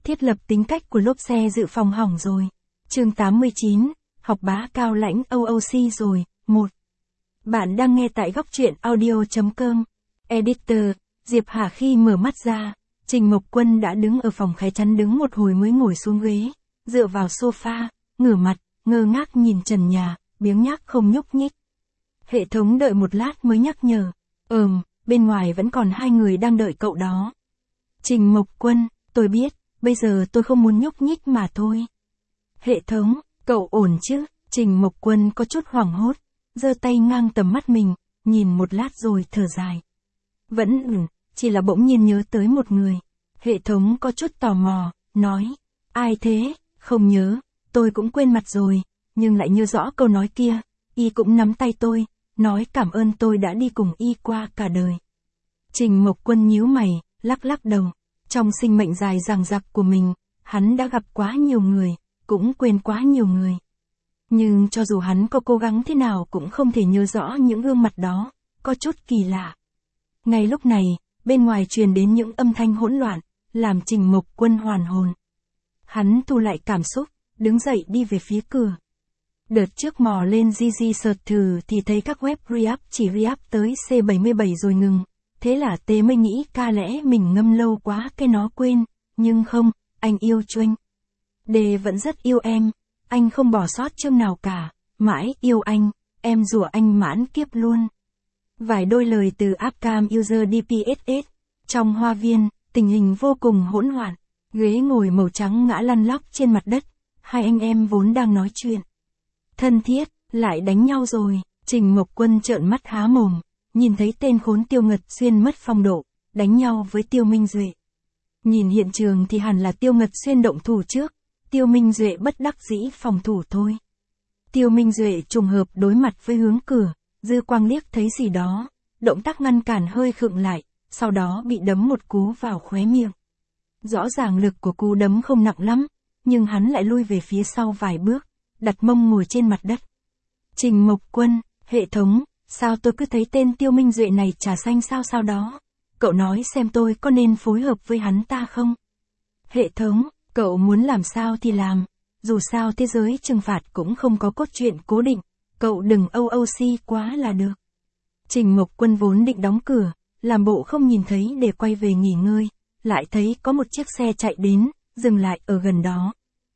Thiết lập tính cách của lốp xe dự phòng hỏng rồi. Chương 89, học bá cao lãnh OOC rồi. 1. Bạn đang nghe tại góc truyện audio.com. Editor, Diệp Hà khi mở mắt ra, Trình Mộc Quân đã đứng ở phòng khẽ chắn đứng một hồi mới ngồi xuống ghế, dựa vào sofa, ngửa mặt, ngơ ngác nhìn trần nhà, biếng nhác không nhúc nhích. Hệ thống đợi một lát mới nhắc nhở. Bên ngoài vẫn còn 2 người đang đợi cậu đó. Trình Mộc Quân, tôi biết, bây giờ tôi không muốn nhúc nhích mà thôi. Hệ thống, cậu ổn chứ? Trình Mộc Quân có chút hoảng hốt, giơ tay ngang tầm mắt mình, nhìn một lát rồi thở dài. Vẫn chỉ là bỗng nhiên nhớ tới một người. Hệ thống có chút tò mò, nói, ai thế? Không nhớ, tôi cũng quên mặt rồi, nhưng lại nhớ rõ câu nói kia. Y cũng nắm tay tôi, nói cảm ơn tôi đã đi cùng Y qua cả đời. Trình Mộc Quân nhíu mày, lắc lắc đầu. Trong sinh mệnh dài dằng dặc của mình, hắn đã gặp quá nhiều người, cũng quên quá nhiều người. Nhưng cho dù hắn có cố gắng thế nào cũng không thể nhớ rõ những gương mặt đó, có chút kỳ lạ. Ngay lúc này, bên ngoài truyền đến những âm thanh hỗn loạn, làm Trình Mộc Quân hoàn hồn. Hắn thu lại cảm xúc, đứng dậy đi về phía cửa. Đợt trước mò lên GG search thử thì thấy các web React chỉ React tới C77 rồi ngừng. Thế là Tê mới nghĩ ca lẽ mình ngâm lâu quá cái nó quên, nhưng không, anh yêu Chuynh. Đê vẫn rất yêu em, anh không bỏ sót chương nào cả, mãi yêu anh, em rủa anh mãn kiếp luôn. Vài đôi lời từ Appcam User DPSS, trong hoa viên, tình hình vô cùng hỗn loạn, ghế ngồi màu trắng ngã lăn lóc trên mặt đất, hai anh em vốn đang nói chuyện thân thiết, lại đánh nhau rồi. Trình Mộc Quân trợn mắt há mồm, nhìn thấy tên khốn Tiêu Ngật Xuyên mất phong độ, đánh nhau với Tiêu Minh Duệ. Nhìn hiện trường thì hẳn là Tiêu Ngật Xuyên động thủ trước, Tiêu Minh Duệ bất đắc dĩ phòng thủ thôi. Tiêu Minh Duệ trùng hợp đối mặt với hướng cửa, dư quang liếc thấy gì đó, động tác ngăn cản hơi khựng lại, sau đó bị đấm một cú vào khóe miệng. Rõ ràng lực của cú đấm không nặng lắm, nhưng hắn lại lui về phía sau vài bước, đặt mông ngồi trên mặt đất. Trình Mộc Quân, hệ thống, sao tôi cứ thấy tên Tiêu Minh Duệ này trà xanh sao đó? Cậu nói xem tôi có nên phối hợp với hắn ta không? Hệ thống, cậu muốn làm sao thì làm, dù sao thế giới trừng phạt cũng không có cốt truyện cố định, cậu đừng OOC quá là được. Trình Mộc Quân vốn định đóng cửa, làm bộ không nhìn thấy để quay về nghỉ ngơi, lại thấy có một chiếc xe chạy đến, dừng lại ở gần đó.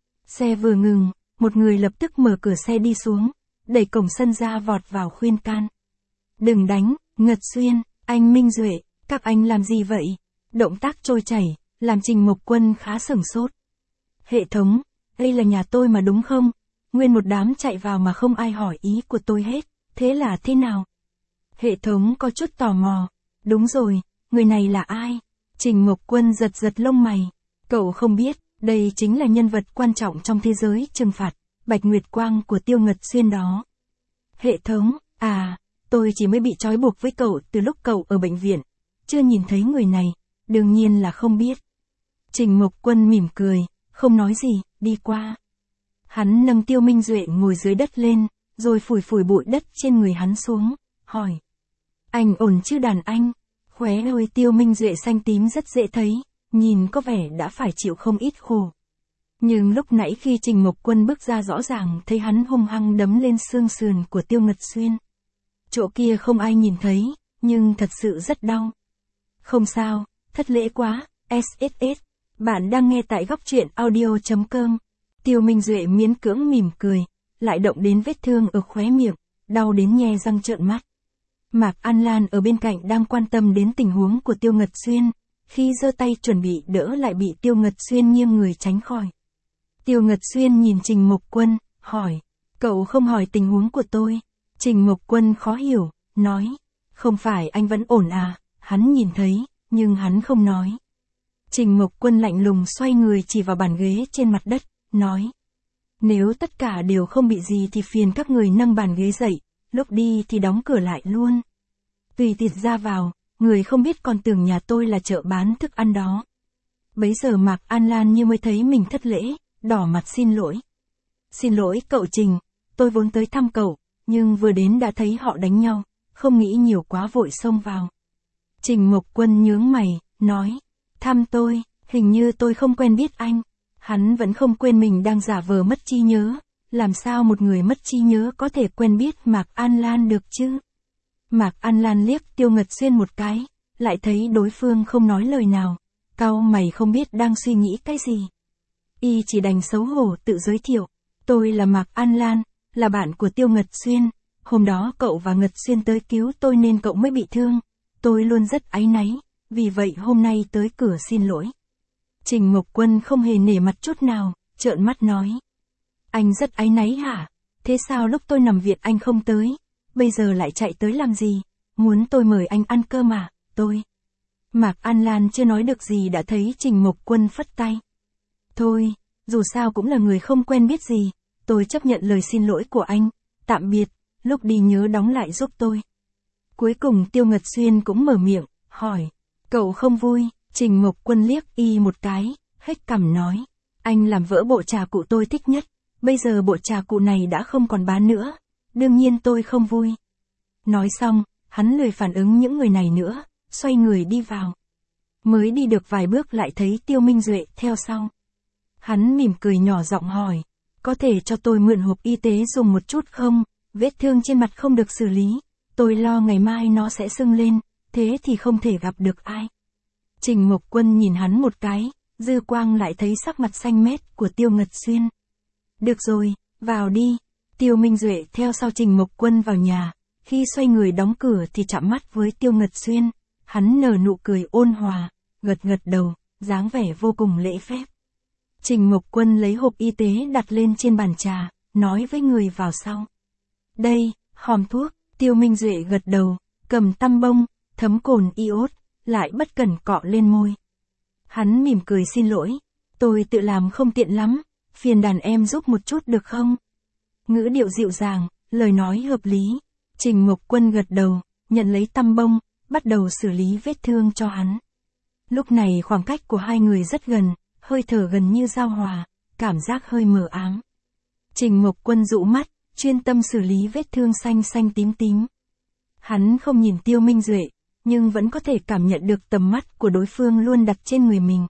Xe vừa ngừng, một người lập tức mở cửa xe đi xuống, đẩy cổng sân ra vọt vào khuyên can. Đừng đánh, Ngật Xuyên, anh Minh Duệ, các anh làm gì vậy? Động tác trôi chảy, làm Trình Mộc Quân khá sửng sốt. Hệ thống, đây là nhà tôi mà đúng không? Nguyên một đám chạy vào mà không ai hỏi ý của tôi hết, thế là thế nào? Hệ thống có chút tò mò. Đúng rồi, người này là ai? Trình Mộc Quân giật giật lông mày. Cậu không biết, đây chính là nhân vật quan trọng trong thế giới trừng phạt, Bạch Nguyệt Quang của Tiêu Ngật Xuyên đó. Hệ thống, tôi chỉ mới bị trói buộc với cậu từ lúc cậu ở bệnh viện, chưa nhìn thấy người này, đương nhiên là không biết. Trình Mộc Quân mỉm cười, không nói gì, đi qua. Hắn nâng Tiêu Minh Duệ ngồi dưới đất lên, rồi phủi phủi bụi đất trên người hắn xuống, hỏi. Anh ổn chứ đàn anh? Khóe môi Tiêu Minh Duệ xanh tím rất dễ thấy, nhìn có vẻ đã phải chịu không ít khổ. Nhưng lúc nãy khi Trình Mộc Quân bước ra rõ ràng thấy hắn hung hăng đấm lên xương sườn của Tiêu Ngật Xuyên. Chỗ kia không ai nhìn thấy, nhưng thật sự rất đau. Không sao, thất lễ quá, SSS. Bạn đang nghe tại góc truyện audio.com. Tiêu Minh Duệ miễn cưỡng mỉm cười, lại động đến vết thương ở khóe miệng, đau đến nhe răng trợn mắt. Mạc An Lan ở bên cạnh đang quan tâm đến tình huống của Tiêu Ngật Xuyên, khi giơ tay chuẩn bị đỡ lại bị Tiêu Ngật Xuyên nghiêng người tránh khỏi. Tiêu Ngật Xuyên nhìn Trình Mộc Quân, hỏi, cậu không hỏi tình huống của tôi. Trình Mộc Quân khó hiểu, nói, không phải anh vẫn ổn à, hắn nhìn thấy, nhưng hắn không nói. Trình Mộc Quân lạnh lùng xoay người chỉ vào bàn ghế trên mặt đất, nói, nếu tất cả đều không bị gì thì phiền các người nâng bàn ghế dậy, lúc đi thì đóng cửa lại luôn. Tùy tiện ra vào, người không biết còn tưởng nhà tôi là chợ bán thức ăn đó. Bấy giờ Mạc An Lan như mới thấy mình thất lễ, đỏ mặt xin lỗi. Xin lỗi cậu Trình, tôi vốn tới thăm cậu, nhưng vừa đến đã thấy họ đánh nhau, không nghĩ nhiều quá vội xông vào. Trình Mộc Quân nhướng mày, nói, thăm tôi, Hình như tôi không quen biết anh. Hắn vẫn không quên mình đang giả vờ mất trí nhớ. Làm sao một người mất trí nhớ có thể quen biết Mạc An Lan được chứ? Mạc An Lan liếc Tiêu Ngật Xuyên một cái, lại thấy đối phương không nói lời nào. Cau mày không biết đang suy nghĩ cái gì. Y chỉ đành xấu hổ tự giới thiệu. Tôi là Mạc An Lan, là bạn của Tiêu Ngật Xuyên. Hôm đó cậu và Ngật Xuyên tới cứu tôi nên cậu mới bị thương. Tôi luôn rất áy náy, vì vậy hôm nay tới cửa xin lỗi. Trình Mộc Quân không hề nể mặt chút nào, trợn mắt nói. Anh rất áy náy hả? Thế sao lúc tôi nằm viện anh không tới? Bây giờ lại chạy tới làm gì? Muốn tôi mời anh ăn cơm à? Tôi. Mạc An Lan chưa nói được gì đã thấy Trình Mộc Quân phất tay. Thôi, dù sao cũng là người không quen biết gì, tôi chấp nhận lời xin lỗi của anh. Tạm biệt, lúc đi nhớ đóng lại giúp tôi. Cuối cùng Tiêu Ngật Xuyên cũng mở miệng, hỏi. Cậu không vui? Trình Mộc Quân liếc y một cái, hếch cằm nói. Anh làm vỡ bộ trà cụ tôi thích nhất. Bây giờ bộ trà cụ này đã không còn bán nữa. Đương nhiên tôi không vui. Nói xong, hắn lười phản ứng những người này nữa, xoay người đi vào. Mới đi được vài bước lại thấy Tiêu Minh Duệ theo sau. Hắn mỉm cười nhỏ giọng hỏi. Có thể cho tôi mượn hộp y tế dùng một chút không? Vết thương trên mặt không được xử lý. Tôi lo ngày mai nó sẽ sưng lên, thế thì không thể gặp được ai. Trình Mộc Quân nhìn hắn một cái, dư quang lại thấy sắc mặt xanh mét của Tiêu Ngật Xuyên. Được rồi, vào đi. Tiêu Minh Duệ theo sau Trình Mộc Quân vào nhà, khi xoay người đóng cửa thì chạm mắt với Tiêu Ngật Xuyên. Hắn nở nụ cười ôn hòa, gật gật đầu, dáng vẻ vô cùng lễ phép. Trình Mộc Quân lấy hộp y tế đặt lên trên bàn trà, nói với người vào sau. Đây, hòm thuốc. Tiêu Minh Duệ gật đầu, cầm tăm bông, thấm cồn iốt, lại bất cẩn cọ lên môi. Hắn mỉm cười xin lỗi. Tôi tự làm không tiện lắm, phiền đàn em giúp một chút được không? Ngữ điệu dịu dàng, lời nói hợp lý. Trình Mộc Quân gật đầu, nhận lấy tăm bông, bắt đầu xử lý vết thương cho hắn. Lúc này khoảng cách của hai người rất gần, hơi thở gần như giao hòa, cảm giác hơi mờ ám. Trình Mộc Quân dụ mắt, chuyên tâm xử lý vết thương xanh xanh tím tím. Hắn không nhìn Tiêu Minh Duệ, nhưng vẫn có thể cảm nhận được tầm mắt của đối phương luôn đặt trên người mình.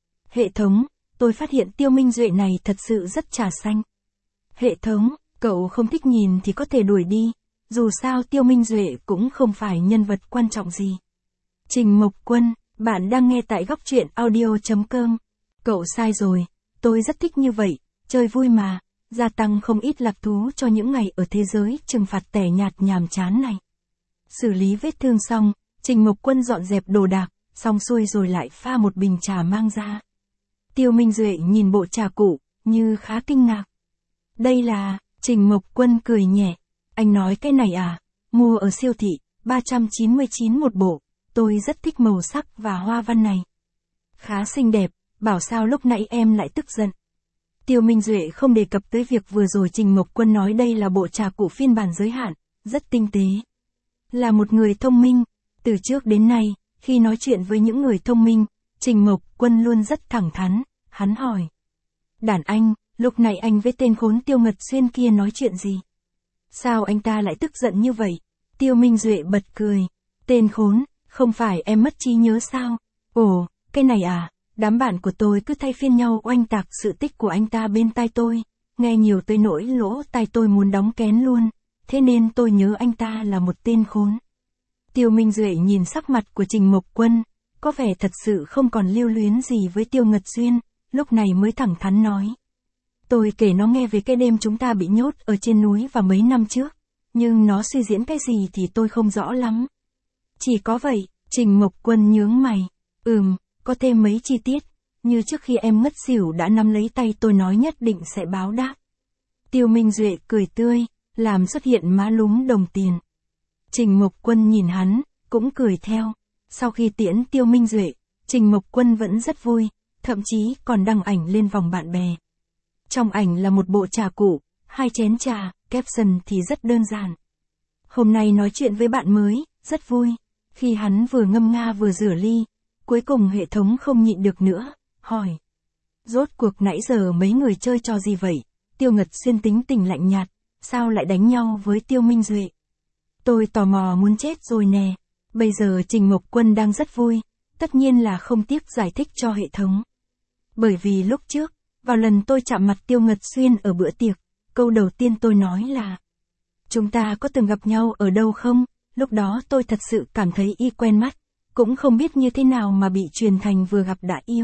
Hệ thống, tôi phát hiện Tiêu Minh Duệ này thật sự rất trà xanh. Hệ thống, cậu không thích nhìn thì có thể đuổi đi, dù sao Tiêu Minh Duệ cũng không phải nhân vật quan trọng gì. Trình Mộc Quân, bạn đang nghe tại góc truyện audio.com. Cậu sai rồi, tôi rất thích như vậy, chơi vui mà. Gia tăng không ít lạc thú cho những ngày ở thế giới trừng phạt tẻ nhạt nhàm chán này. Xử lý vết thương xong, Trình Mộc Quân dọn dẹp đồ đạc, xong xuôi rồi lại pha một bình trà mang ra. Tiêu Minh Duệ nhìn bộ trà cũ, như khá kinh ngạc. Đây là, Trình Mộc Quân cười nhẹ. Anh nói cái này à, mua ở siêu thị, 399 một bộ, tôi rất thích màu sắc và hoa văn này. Khá xinh đẹp, bảo sao lúc nãy em lại tức giận. Tiêu Minh Duệ không đề cập tới việc vừa rồi Trình Mộc Quân nói đây là bộ trà cụ phiên bản giới hạn, rất tinh tế. Là một người thông minh, từ trước đến nay, khi nói chuyện với những người thông minh, Trình Mộc Quân luôn rất thẳng thắn, hắn hỏi. Đàn anh, lúc này anh với tên khốn Tiêu Ngật Xuyên kia nói chuyện gì? Sao anh ta lại tức giận như vậy? Tiêu Minh Duệ bật cười. Tên khốn, không phải em mất trí nhớ sao? Ồ, cái này à? Đám bạn của tôi cứ thay phiên nhau oanh tạc sự tích của anh ta bên tai tôi, nghe nhiều tới nỗi lỗ tai tôi muốn đóng kén luôn, thế nên tôi nhớ anh ta là một tên khốn. Tiêu Minh Duệ nhìn sắc mặt của Trình Mộc Quân, có vẻ thật sự không còn lưu luyến gì với Tiêu Ngật Xuyên, lúc này mới thẳng thắn nói. Tôi kể nó nghe về cái đêm chúng ta bị nhốt ở trên núi vào mấy năm trước, nhưng nó suy diễn cái gì thì tôi không rõ lắm. Chỉ có vậy, Trình Mộc Quân nhướng mày, có thêm mấy chi tiết, như trước khi em ngất xỉu đã nắm lấy tay tôi nói nhất định sẽ báo đáp. Tiêu Minh Duệ cười tươi, làm xuất hiện má lúm đồng tiền. Trình Mộc Quân nhìn hắn, cũng cười theo. Sau khi tiễn Tiêu Minh Duệ, Trình Mộc Quân vẫn rất vui, thậm chí còn đăng ảnh lên vòng bạn bè. Trong ảnh là một bộ trà cụ, 2 chén trà, caption thì rất đơn giản. Hôm nay nói chuyện với bạn mới, rất vui. Khi hắn vừa ngâm nga vừa rửa ly, cuối cùng hệ thống không nhịn được nữa, hỏi. Rốt cuộc nãy giờ mấy người chơi trò gì vậy? Tiêu Ngật Xuyên tính tình lạnh nhạt, sao lại đánh nhau với Tiêu Minh Duệ? Tôi tò mò muốn chết rồi nè. Bây giờ Trình Mộc Quân đang rất vui, tất nhiên là không tiếc giải thích cho hệ thống. Bởi vì lúc trước, vào lần tôi chạm mặt Tiêu Ngật Xuyên ở bữa tiệc, câu đầu tiên tôi nói là: chúng ta có từng gặp nhau ở đâu không? Lúc đó tôi thật sự cảm thấy y quen mắt, cũng không biết như thế nào mà bị truyền thành vừa gặp đã yêu.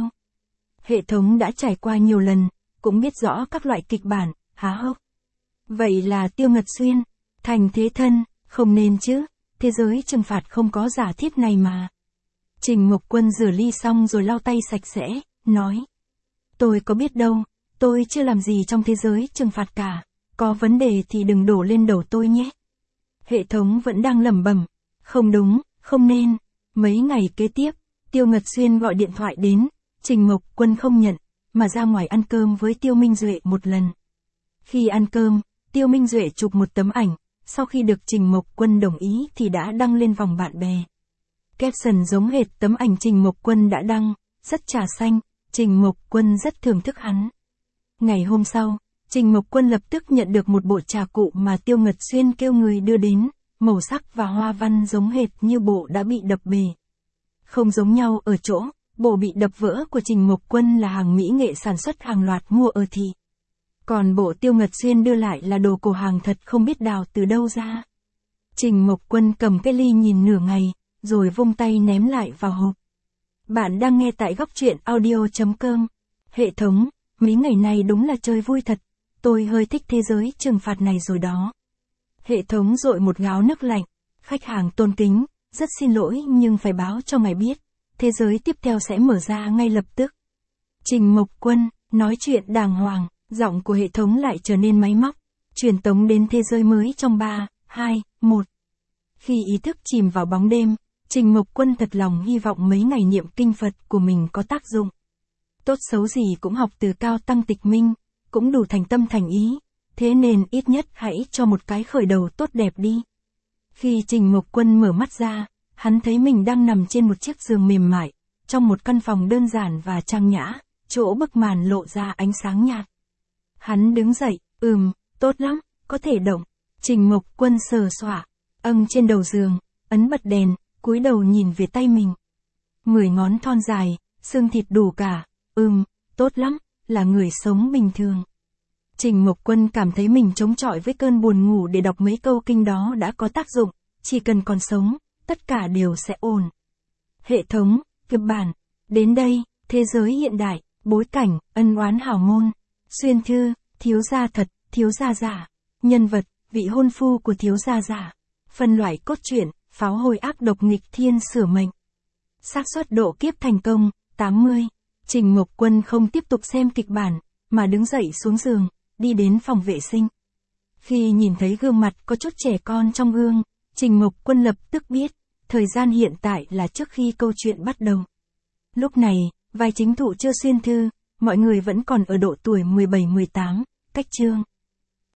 Hệ thống đã trải qua nhiều lần, cũng biết rõ các loại kịch bản, há hốc. Vậy là Tiêu Ngật Xuyên, thành thế thân, không nên chứ, thế giới trừng phạt không có giả thiết này mà. Trình Mộc Quân rửa ly xong rồi lau tay sạch sẽ, nói: tôi có biết đâu, tôi chưa làm gì trong thế giới trừng phạt cả, có vấn đề thì đừng đổ lên đầu tôi nhé. Hệ thống vẫn đang lẩm bẩm: không đúng, không nên. Mấy ngày kế tiếp, Tiêu Ngật Xuyên gọi điện thoại đến, Trình Mộc Quân không nhận, mà ra ngoài ăn cơm với Tiêu Minh Duệ một lần. Khi ăn cơm, Tiêu Minh Duệ chụp một tấm ảnh, sau khi được Trình Mộc Quân đồng ý thì đã đăng lên vòng bạn bè. Caption giống hệt tấm ảnh Trình Mộc Quân đã đăng, rất trà xanh, Trình Mộc Quân rất thưởng thức hắn. Ngày hôm sau, Trình Mộc Quân lập tức nhận được một bộ trà cụ mà Tiêu Ngật Xuyên kêu người đưa đến, màu sắc và hoa văn giống hệt như bộ đã bị đập bể. Không giống nhau ở chỗ, bộ bị đập vỡ của Trình Mộc Quân là hàng mỹ nghệ sản xuất hàng loạt mua ở thị. Còn bộ Tiêu Ngật Xuyên đưa lại là đồ cổ hàng thật không biết đào từ đâu ra. Trình Mộc Quân cầm cái ly nhìn nửa ngày, rồi vung tay ném lại vào hộp. Bạn đang nghe tại góc truyện audio.com. Hệ thống, mấy ngày này đúng là chơi vui thật, tôi hơi thích thế giới trừng phạt này rồi đó. Hệ thống dội một gáo nước lạnh, khách hàng tôn kính, rất xin lỗi nhưng phải báo cho ngài biết, thế giới tiếp theo sẽ mở ra ngay lập tức. Trình Mộc Quân, nói chuyện đàng hoàng, giọng của hệ thống lại trở nên máy móc, truyền tống đến thế giới mới trong 3, 2, 1. Khi ý thức chìm vào bóng đêm, Trình Mộc Quân thật lòng hy vọng mấy ngày niệm kinh Phật của mình có tác dụng. Tốt xấu gì cũng học từ Cao Tăng Tịch Minh, cũng đủ thành tâm thành ý, thế nên ít nhất hãy cho một cái khởi đầu tốt đẹp đi. Khi Trình Mộc Quân mở mắt ra, hắn thấy mình đang nằm trên một chiếc giường mềm mại, trong một căn phòng đơn giản và trang nhã, chỗ bức màn lộ ra ánh sáng nhạt. Hắn đứng dậy, tốt lắm, có thể động. Trình Mộc Quân sờ soạng, trên đầu giường, ấn bật đèn, cúi đầu nhìn về tay mình. 10 ngón thon dài, xương thịt đủ cả, tốt lắm, là người sống bình thường. Trình Mộc Quân cảm thấy mình chống chọi với cơn buồn ngủ để đọc mấy câu kinh đó đã có tác dụng, chỉ cần còn sống, tất cả đều sẽ ổn. Hệ thống, kịch bản, đến đây, thế giới hiện đại, bối cảnh, ân oán hảo môn, xuyên thư, thiếu gia thật, thiếu gia giả, nhân vật, vị hôn phu của thiếu gia giả, phân loại cốt truyện, pháo hôi ác độc nghịch thiên sửa mệnh. Xác suất độ kiếp thành công, 80. Trình Mộc Quân không tiếp tục xem kịch bản, mà đứng dậy xuống giường, đi đến phòng vệ sinh. Khi nhìn thấy gương mặt có chút trẻ con trong gương, Trình Mộc Quân lập tức biết, thời gian hiện tại là trước khi câu chuyện bắt đầu. Lúc này, vai chính thụ chưa xuyên thư, mọi người vẫn còn ở độ tuổi 17-18, cách chương.